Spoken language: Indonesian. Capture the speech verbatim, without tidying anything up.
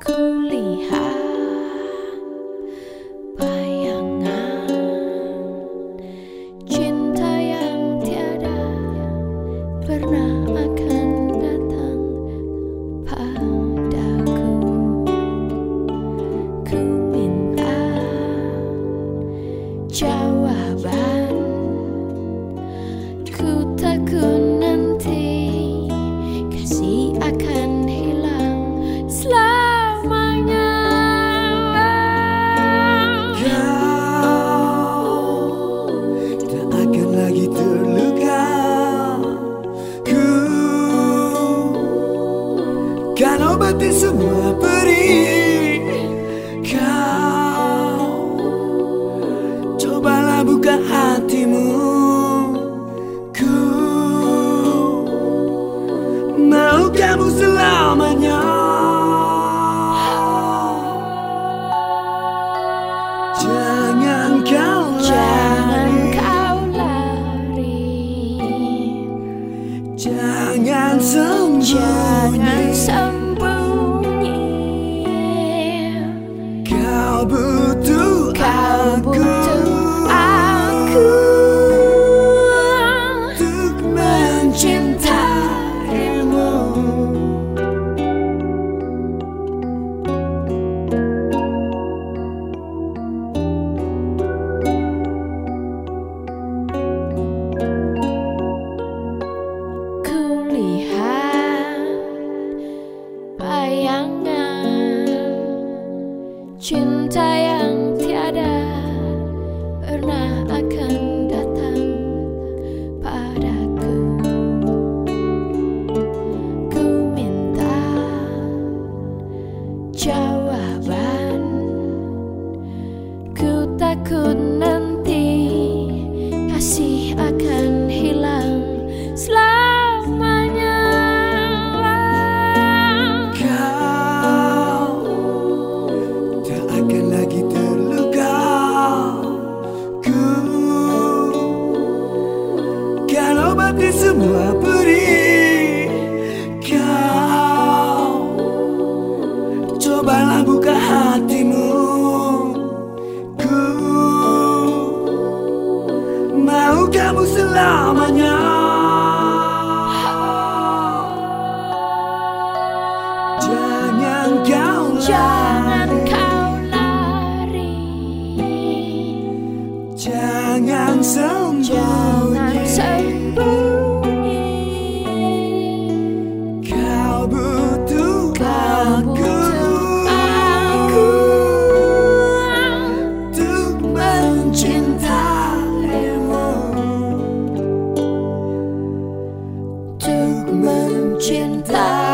Kulihat bayangan cinta yang tiada pernah akan datang padaku. Ku minta jawaban, ku takut nanti kasih akan hilang selamanya. Kau tak akan lagi terluka. Ku kan obati semua perih. Kau cobalah buka hatimu. Ku mau kamu selamanya. Jangan kau Jangan lari, kau lari, jangan sembunyi. jangan sembunyi. Kau butuh Kau aku, butuh aku untuk mencintaimu. Kulihat bayangan cinta yang tiada pernah akan datang padaku. Ku minta jawaban, ku takut nanti kasih akan hilang selamanya. Kau tak akan lagi terluka. Ku kan obati semua perih. Kau cobalah buka hatimu. Ku mau kamu selamanya. Jangan kau Jangan lari, kau lari, jangan jangan sembunyi. sembunyi. Kau butuh Kau aku butuh aku untuk mencintaimu. untuk mencintai.